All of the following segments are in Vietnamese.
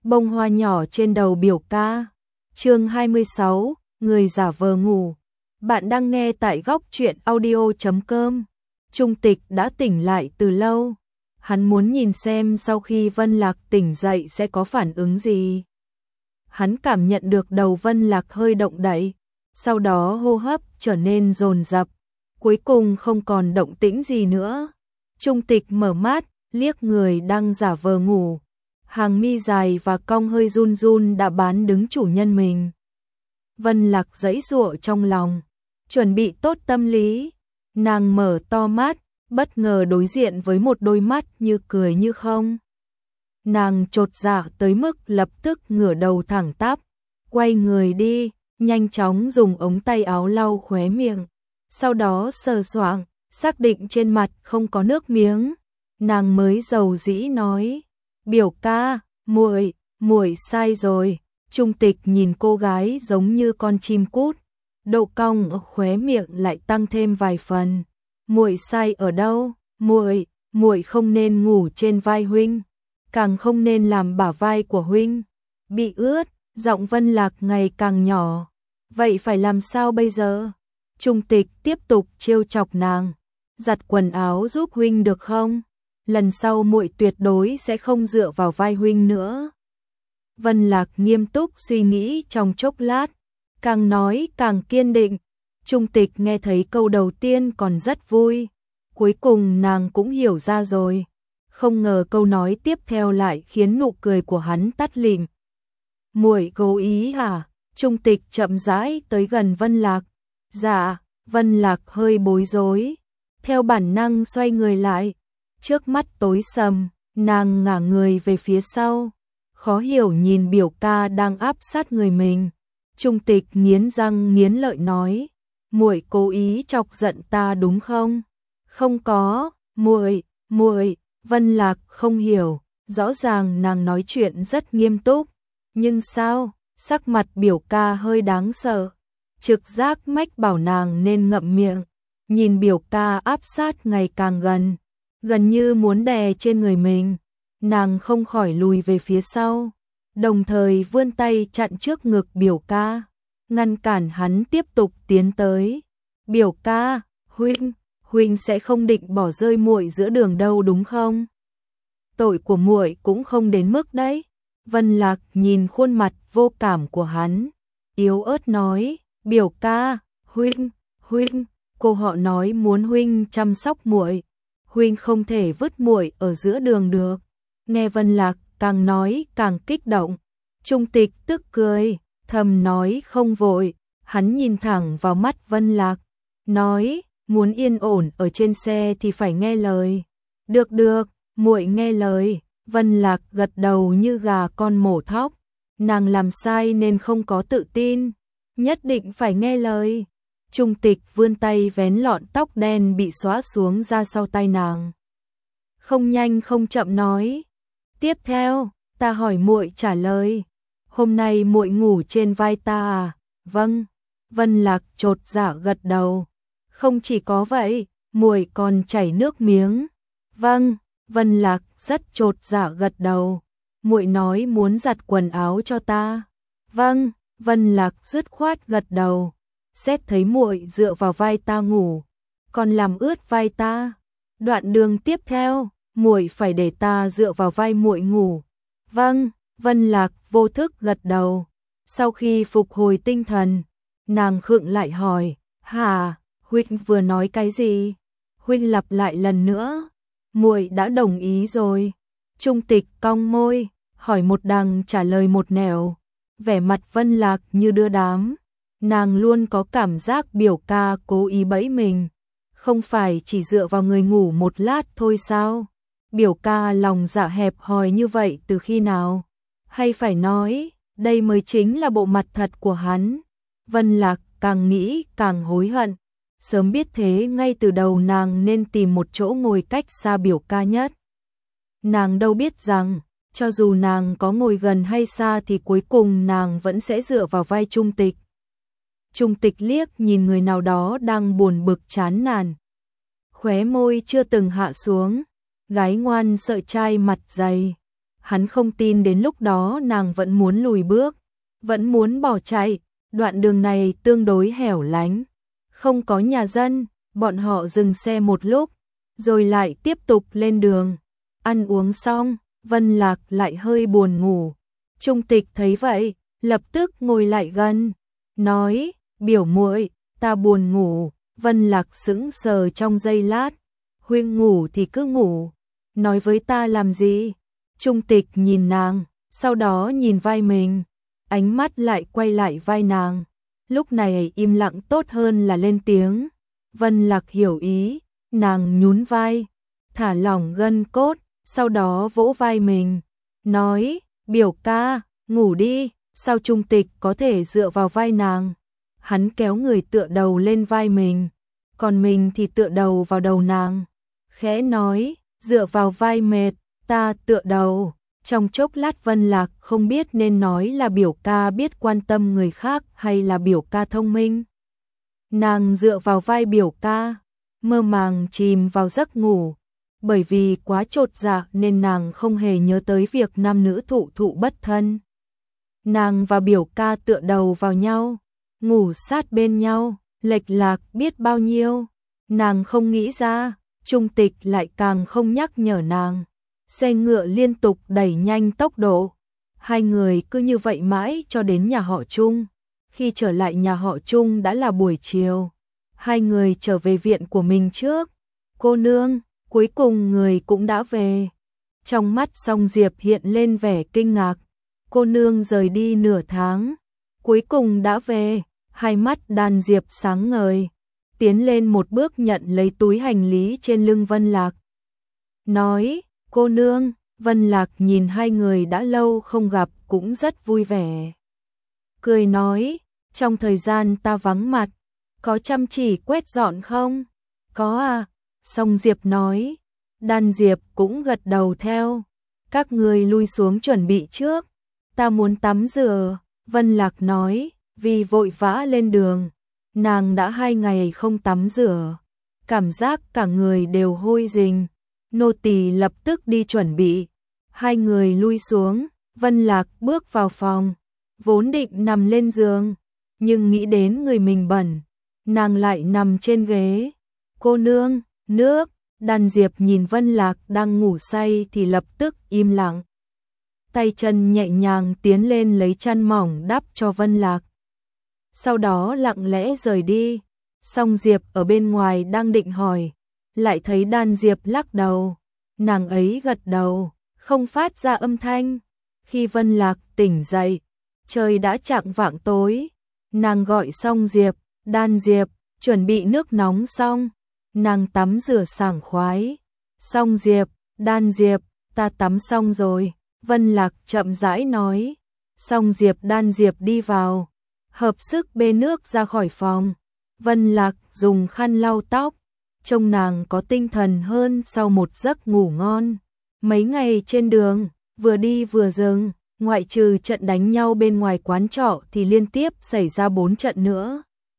bông hoa nhỏ trên đầu biểu ca. Chương 26, người giả vờ ngủ. Bạn đang nghe tại góc truyện audio.com. Trung Tịch đã tỉnh lại từ lâu. Hắn muốn nhìn xem sau khi Vân Lạc tỉnh dậy sẽ có phản ứng gì. Hắn cảm nhận được đầu Vân Lạc hơi động đậy, sau đó hô hấp trở nên dồn dập, cuối cùng không còn động tĩnh gì nữa. Trung Tịch mở mắt, liếc người đang giả vờ ngủ. Hàng mi dài và cong hơi run run đã bán đứng chủ nhân mình. Vân Lạc giãy giụa trong lòng, chuẩn bị tốt tâm lý. Nàng mở to mắt, bất ngờ đối diện với một đôi mắt như cười như không. Nàng chột dạ tới mức lập tức ngửa đầu thẳng tắp, quay người đi, nhanh chóng dùng ống tay áo lau khóe miệng, sau đó sờ soạng, xác định trên mặt không có nước miếng, nàng mới dầu dĩ nói: "Biểu ca, muội sai rồi." Trung Tịch nhìn cô gái giống như con chim cút, độ cong ở khóe miệng lại tăng thêm vài phần. "Muội sai ở đâu? Muội không nên ngủ trên vai huynh, càng không nên làm bả vai của huynh bị ướt." Giọng Vân Lạc ngày càng nhỏ. "Vậy phải làm sao bây giờ?" Trung Tịch tiếp tục trêu chọc nàng. "Giặt quần áo giúp huynh được không? Lần sau muội tuyệt đối sẽ không dựa vào vai huynh nữa." Vân Lạc nghiêm túc suy nghĩ trong chốc lát, càng nói càng kiên định. Trung Tịch nghe thấy câu đầu tiên còn rất vui, cuối cùng nàng cũng hiểu ra rồi. Không ngờ câu nói tiếp theo lại khiến nụ cười của hắn tắt lịm. "Muội cố ý hả?" Trung Tịch chậm rãi tới gần Vân Lạc. "Dạ." Vân Lạc hơi bối rối, theo bản năng xoay người lại. Trước mắt tối sầm, nàng ngả người về phía sau, khó hiểu nhìn biểu ca đang áp sát người mình. Trung Tịch nghiến răng nghiến lợi nói: "Muội cố ý chọc giận ta đúng không?" "Không có, muội." Vân Lạc không hiểu, rõ ràng nàng nói chuyện rất nghiêm túc, nhưng sao? Sắc mặt biểu ca hơi đáng sợ. Trực giác mách bảo nàng nên ngậm miệng. Nhìn biểu ca áp sát ngày càng gần như muốn đè trên người mình, nàng không khỏi lùi về phía sau, đồng thời vươn tay chặn trước ngực biểu ca, ngăn cản hắn tiếp tục tiến tới. "Biểu ca, huynh sẽ không định bỏ rơi muội giữa đường đâu đúng không? Tội của muội cũng không đến mức đấy." Vân Lạc nhìn khuôn mặt vô cảm của hắn, yếu ớt nói: "Biểu ca, huynh, cô họ nói muốn huynh chăm sóc muội, huynh không thể vứt muội ở giữa đường được." Nghe Vân Lạc càng nói càng kích động, Trung Tịch tức cười, thầm nói không vội. Hắn nhìn thẳng vào mắt Vân Lạc, nói: "Muốn yên ổn ở trên xe thì phải nghe lời." Được, muội nghe lời." Vân Lạc gật đầu như gà con mổ thóc. Nàng làm sai nên không có tự tin, nhất định phải nghe lời. Trung Tịch vươn tay vén lọn tóc đen bị xóa xuống ra sau tay nàng. Không nhanh không chậm nói: "Tiếp theo, ta hỏi muội trả lời. Hôm nay muội ngủ trên vai ta à?" "Vâng." Vân Lạc chột dạ gật đầu. "Không chỉ có vậy, muội còn chảy nước miếng." "Vâng." Vân Lạc rất chột dạ gật đầu. "Muội nói muốn giặt quần áo cho ta." "Vâng." Vân Lạc dứt khoát gật đầu. "Xét thấy muội dựa vào vai ta ngủ, còn làm ướt vai ta. Đoạn đường tiếp theo, muội phải để ta dựa vào vai muội ngủ." "Vâng." Vân Lạc vô thức gật đầu. Sau khi phục hồi tinh thần, nàng khựng lại hỏi: "Hả, huynh vừa nói cái gì?" "Huynh lặp lại lần nữa." "Muội đã đồng ý rồi." Trung Tịch cong môi, hỏi một đằng trả lời một nẻo, vẻ mặt Vân Lạc như đưa đám. Nàng luôn có cảm giác biểu ca cố ý bẫy mình, không phải chỉ dựa vào người ngủ một lát thôi sao? Biểu ca lòng dạ hẹp hòi như vậy từ khi nào? Hay phải nói, đây mới chính là bộ mặt thật của hắn. Vân Lạc càng nghĩ càng hối hận. Sớm biết thế ngay từ đầu nàng nên tìm một chỗ ngồi cách xa biểu ca nhất. Nàng đâu biết rằng, cho dù nàng có ngồi gần hay xa thì cuối cùng nàng vẫn sẽ dựa vào vai Trung Tịch. Trung Tịch liếc nhìn người nào đó đang buồn bực chán nản. Khóe môi chưa từng hạ xuống, gái ngoan sợ trai mặt dày. Hắn không tin đến lúc đó nàng vẫn muốn lùi bước, vẫn muốn bỏ chạy. Đoạn đường này tương đối hẻo lánh, không có nhà dân, bọn họ dừng xe một lúc, rồi lại tiếp tục lên đường. Ăn uống xong, Vân Lạc lại hơi buồn ngủ. Trung Tịch thấy vậy, lập tức ngồi lại gần, nói, biểu muội, ta buồn ngủ. Vân Lạc sững sờ trong giây lát, huynh ngủ thì cứ ngủ, nói với ta làm gì? Trung Tịch nhìn nàng, sau đó nhìn vai mình, ánh mắt lại quay lại vai nàng. Lúc này im lặng tốt hơn là lên tiếng. Vân Lạc hiểu ý, nàng nhún vai, thả lỏng gân cốt, sau đó vỗ vai mình, nói, biểu ca, ngủ đi. Sao Trung Tịch có thể dựa vào vai nàng? Hắn kéo người tựa đầu lên vai mình, còn mình thì tựa đầu vào đầu nàng. Khẽ nói, dựa vào vai mệt, ta tựa đầu. Trong chốc lát Vân Lạc không biết nên nói là biểu ca biết quan tâm người khác hay là biểu ca thông minh. Nàng dựa vào vai biểu ca, mơ màng chìm vào giấc ngủ. Bởi vì quá chột dạ nên nàng không hề nhớ tới việc nam nữ thụ thụ bất thân. Nàng và biểu ca tựa đầu vào nhau, ngủ sát bên nhau, lệch lạc biết bao nhiêu. Nàng không nghĩ ra, Trung Tịch lại càng không nhắc nhở nàng. Xe ngựa liên tục đẩy nhanh tốc độ. Hai người cứ như vậy mãi cho đến nhà họ Trung. Khi trở lại nhà họ Trung đã là buổi chiều. Hai người trở về viện của mình trước. Cô nương, cuối cùng người cũng đã về. Trong mắt Song Diệp hiện lên vẻ kinh ngạc. Cô nương rời đi nửa tháng, cuối cùng đã về. Hai mắt Đan Diệp sáng ngời, tiến lên một bước nhận lấy túi hành lý trên lưng Vân Lạc. Nói, cô nương. Vân Lạc nhìn hai người đã lâu không gặp cũng rất vui vẻ. Cười nói, trong thời gian ta vắng mặt, có chăm chỉ quét dọn không? Có à, Song Diệp nói. Đan Diệp cũng gật đầu theo. Các người lui xuống chuẩn bị trước, ta muốn tắm rửa. Vân Lạc nói, vì vội vã lên đường, nàng đã 2 ngày không tắm rửa, cảm giác cả người đều hôi rình. Nô tỳ lập tức đi chuẩn bị. Hai người lui xuống, Vân Lạc bước vào phòng, vốn định nằm lên giường, nhưng nghĩ đến người mình bẩn, nàng lại nằm trên ghế. Cô nương, nước. Đan Diệp nhìn Vân Lạc đang ngủ say thì lập tức im lặng. Tay chân nhẹ nhàng tiến lên lấy chăn mỏng đắp cho Vân Lạc. Sau đó lặng lẽ rời đi. Song Diệp ở bên ngoài đang định hỏi, lại thấy Đan Diệp lắc đầu. Nàng ấy gật đầu, không phát ra âm thanh. Khi Vân Lạc tỉnh dậy, trời đã chạng vạng tối. Nàng gọi Song Diệp, Đan Diệp, chuẩn bị nước nóng xong. Nàng tắm rửa sảng khoái. Song Diệp, Đan Diệp, ta tắm xong rồi. Vân Lạc chậm rãi nói. Song Diệp Đan Diệp đi vào, hợp sức bê nước ra khỏi phòng. Vân Lạc dùng khăn lau tóc, trông nàng có tinh thần hơn sau một giấc ngủ ngon. Mấy ngày trên đường, vừa đi vừa dừng, ngoại trừ trận đánh nhau bên ngoài quán trọ thì liên tiếp xảy ra 4 trận nữa.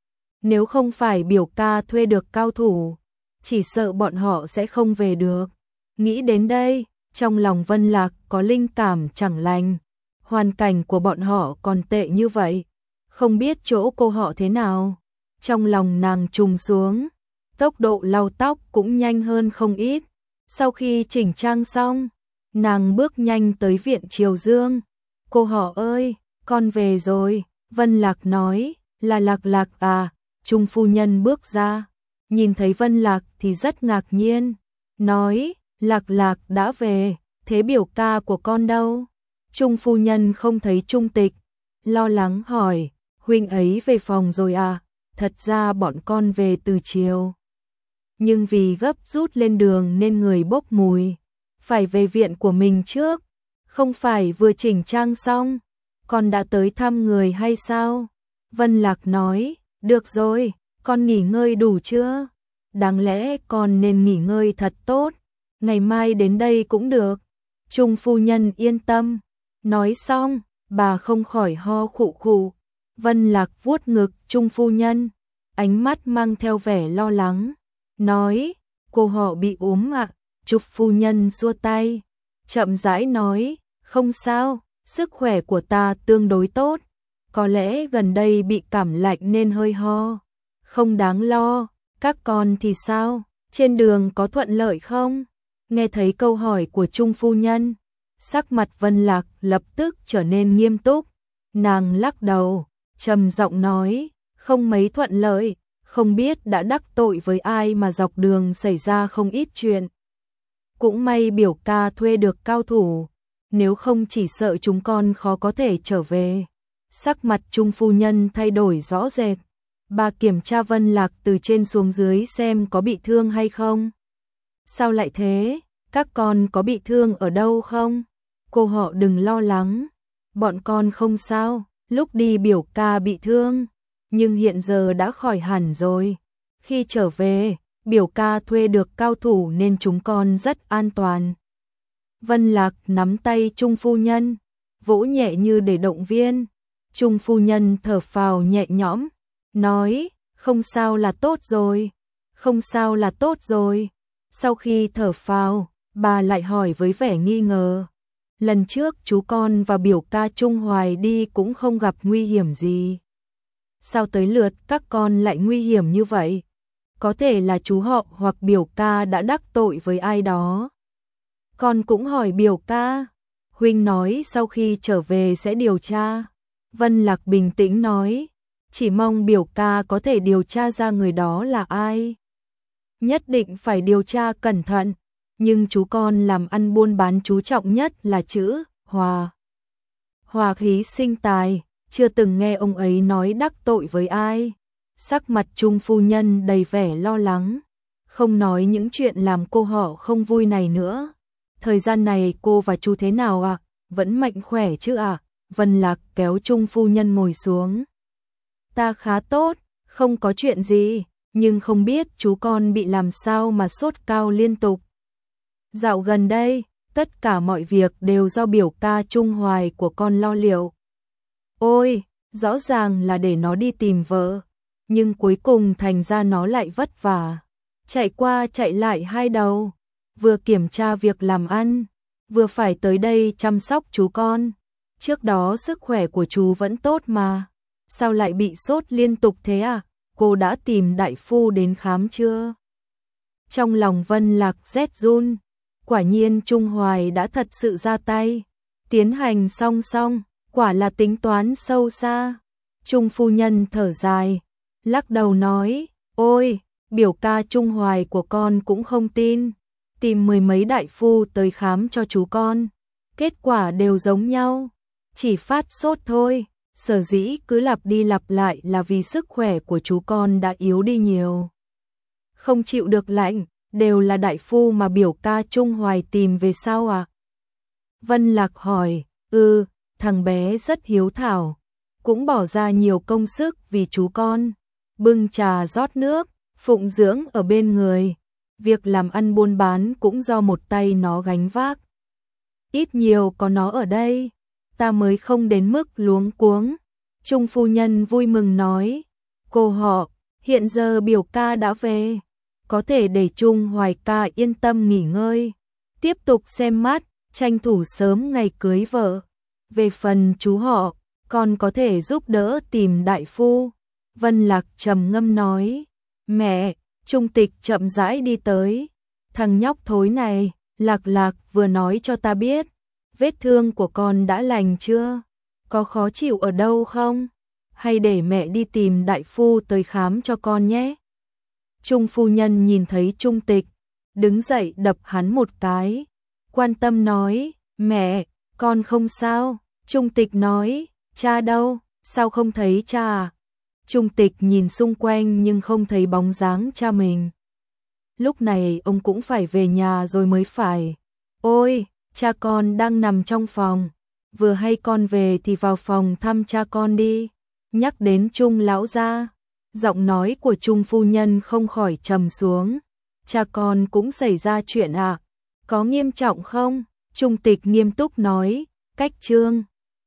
Nếu không phải biểu ca thuê được cao thủ, chỉ sợ bọn họ sẽ không về được. Nghĩ đến đây, trong lòng Vân Lạc có linh cảm chẳng lành. Hoàn cảnh của bọn họ còn tệ như vậy, không biết chỗ cô họ thế nào. Trong lòng nàng trùng xuống, tốc độ lau tóc cũng nhanh hơn không ít. Sau khi chỉnh trang xong, nàng bước nhanh tới viện Triều Dương. Cô họ ơi, con về rồi. Vân Lạc nói, là Lạc Lạc à? Trung phu nhân bước ra, nhìn thấy Vân Lạc thì rất ngạc nhiên, nói, Lạc Lạc đã về, thế biểu ca của con đâu? Trung phu nhân không thấy Trung Tịch, lo lắng hỏi, huynh ấy về phòng rồi à? Thật ra bọn con về từ chiều, nhưng vì gấp rút lên đường nên người bốc mùi, phải về viện của mình trước. Không phải vừa chỉnh trang xong, con đã tới thăm người hay sao? Vân Lạc nói, được rồi, con nghỉ ngơi đủ chưa? Đáng lẽ con nên nghỉ ngơi thật tốt, ngày mai đến đây cũng được. Trung phu nhân yên tâm. Nói xong, bà không khỏi ho khụ khụ. Vân Lạc vuốt ngực Trung phu nhân, ánh mắt mang theo vẻ lo lắng, nói, cô họ bị ốm ạ. Trung phu nhân xua tay, chậm rãi nói, Không sao, sức khỏe của ta tương đối tốt. Có lẽ gần đây bị cảm lạnh nên hơi ho. Không đáng lo, các con thì sao? Trên đường có thuận lợi không? Nghe thấy câu hỏi của Trung phu nhân, sắc mặt Vân Lạc lập tức trở nên nghiêm túc. Nàng lắc đầu, trầm giọng nói, không mấy thuận lợi, không biết đã đắc tội với ai mà dọc đường xảy ra không ít chuyện. Cũng may biểu ca thuê được cao thủ, nếu không chỉ sợ chúng con khó có thể trở về. Sắc mặt Trung phu nhân thay đổi rõ rệt. Bà kiểm tra Vân Lạc từ trên xuống dưới xem có bị thương hay không. Sao lại thế? Các con có bị thương ở đâu không? Cô họ đừng lo lắng. Bọn con không sao. Lúc đi biểu ca bị thương, nhưng hiện giờ đã khỏi hẳn rồi. Khi trở về, biểu ca thuê được cao thủ nên chúng con rất an toàn. Vân Lạc nắm tay Trung phu nhân, vỗ nhẹ như để động viên. Trung phu nhân thở phào nhẹ nhõm, nói, không sao là tốt rồi, không sao là tốt rồi. Sau khi thở phào, bà lại hỏi với vẻ nghi ngờ. Lần trước chú con và biểu ca Trung Hoài đi cũng không gặp nguy hiểm gì. Sao tới lượt các con lại nguy hiểm như vậy? Có thể là chú họ hoặc biểu ca đã đắc tội với ai đó. Con cũng hỏi biểu ca. Huynh nói sau khi trở về sẽ điều tra. Vân Lạc bình tĩnh nói, chỉ mong biểu ca có thể điều tra ra người đó là ai. Nhất định phải điều tra cẩn thận, nhưng chú con làm ăn buôn bán chú trọng nhất là chữ hòa. Hòa khí sinh tài, chưa từng nghe ông ấy nói đắc tội với ai. Sắc mặt Trung phu nhân đầy vẻ lo lắng, không nói những chuyện làm cô họ không vui này nữa. Thời gian này cô và chú thế nào ạ? Vẫn mạnh khỏe chứ ạ? Vân Lạc kéo Trung phu nhân ngồi xuống. Ta khá tốt, không có chuyện gì, nhưng không biết chú con bị làm sao mà sốt cao liên tục. Dạo gần đây, tất cả mọi việc đều do biểu ca Trung Hoài của con lo liệu. Ôi, rõ ràng là để nó đi tìm vợ, nhưng cuối cùng thành ra nó lại vất vả. Chạy qua chạy lại hai đầu, vừa kiểm tra việc làm ăn, vừa phải tới đây chăm sóc chú con. Trước đó sức khỏe của chú vẫn tốt mà, sao lại bị sốt liên tục thế à? Cô đã tìm đại phu đến khám chưa? Trong lòng Vân Lạc rét run, quả nhiên Trung Hoài đã thật sự ra tay, tiến hành song song, quả là tính toán sâu xa. Trung phu nhân thở dài, lắc đầu nói, ôi, biểu ca Trung Hoài của con cũng không tin, tìm mười mấy đại phu tới khám cho chú con, kết quả đều giống nhau, chỉ phát sốt thôi. Sở dĩ cứ lặp đi lặp lại là vì sức khỏe của chú con đã yếu đi nhiều. Không chịu được lạnh, đều là đại phu mà biểu ca Trung Hoài tìm về sao à? Vân Lạc hỏi, thằng bé rất hiếu thảo, cũng bỏ ra nhiều công sức vì chú con, bưng trà rót nước, phụng dưỡng ở bên người. Việc làm ăn buôn bán cũng do một tay nó gánh vác. Ít nhiều có nó ở đây, ta mới không đến mức luống cuống. Trung phu nhân vui mừng nói, cô họ, hiện giờ biểu ca đã về, có thể để Trung Hoài ca yên tâm nghỉ ngơi, tiếp tục xem mắt, tranh thủ sớm ngày cưới vợ. Về phần chú họ, con có thể giúp đỡ tìm đại phu. Vân Lạc trầm ngâm nói, mẹ. Trung Tịch chậm rãi đi tới, thằng nhóc thối này, Lạc Lạc vừa nói cho ta biết, vết thương của con đã lành chưa? Có khó chịu ở đâu không? Hay để mẹ đi tìm đại phu tới khám cho con nhé. Trung phu nhân nhìn thấy Trung Tịch, đứng dậy đập hắn một cái, quan tâm nói, mẹ, con không sao. Trung Tịch nói, cha đâu, sao không thấy cha à? Trung Tịch nhìn xung quanh nhưng không thấy bóng dáng cha mình. Lúc này ông cũng phải về nhà rồi mới phải. Ôi, cha con đang nằm trong phòng, vừa hay con về thì vào phòng thăm cha con đi. Nhắc đến Trung lão gia, giọng nói của Trung phu nhân không khỏi trầm xuống. Cha con cũng xảy ra chuyện à? Có nghiêm trọng không? Trung Tịch nghiêm túc nói, cách Trương